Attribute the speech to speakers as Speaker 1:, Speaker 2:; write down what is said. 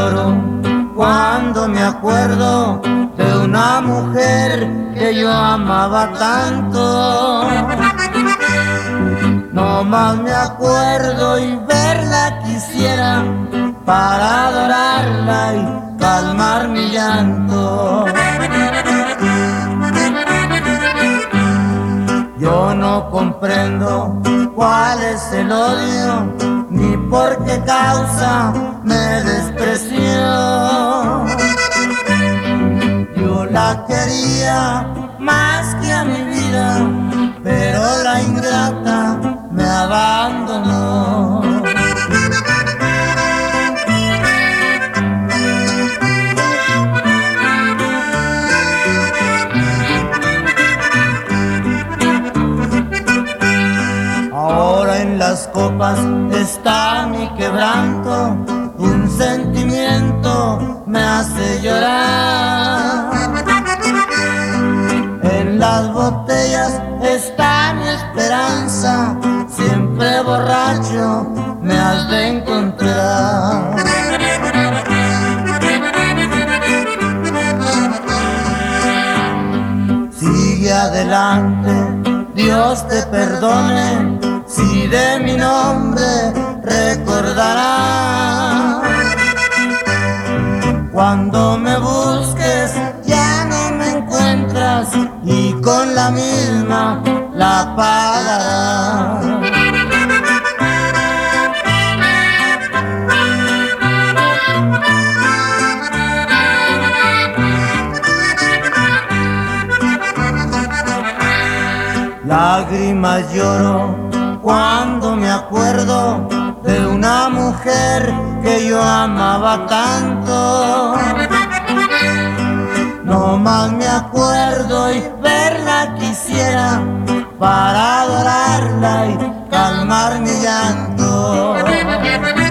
Speaker 1: lloro cuando me acuerdo de una mujer que yo amaba tanto. No más me acuerdo y verla quisiera para adorarla y calmar mi llanto. Yo no comprendo cuál es el odio, ni por qué causa me despreció. Yo la quería más que a mi vida, pero la ingrata me abandonó. Ahora en las copas está mi quebranto, un sentimiento me hace llorar. En las botellas está mi esperanza, siempre borracho me has de encontrar. Sigue adelante, Dios te perdone, si de mi nombre recordarás. Cuando me busques ya no me encuentras y con la misma la pagarás. Lágrimas lloro cuando me acuerdo de una mujer que yo amaba tanto. No más me acuerdo y verla quisiera para adorarla y calmar mi llanto.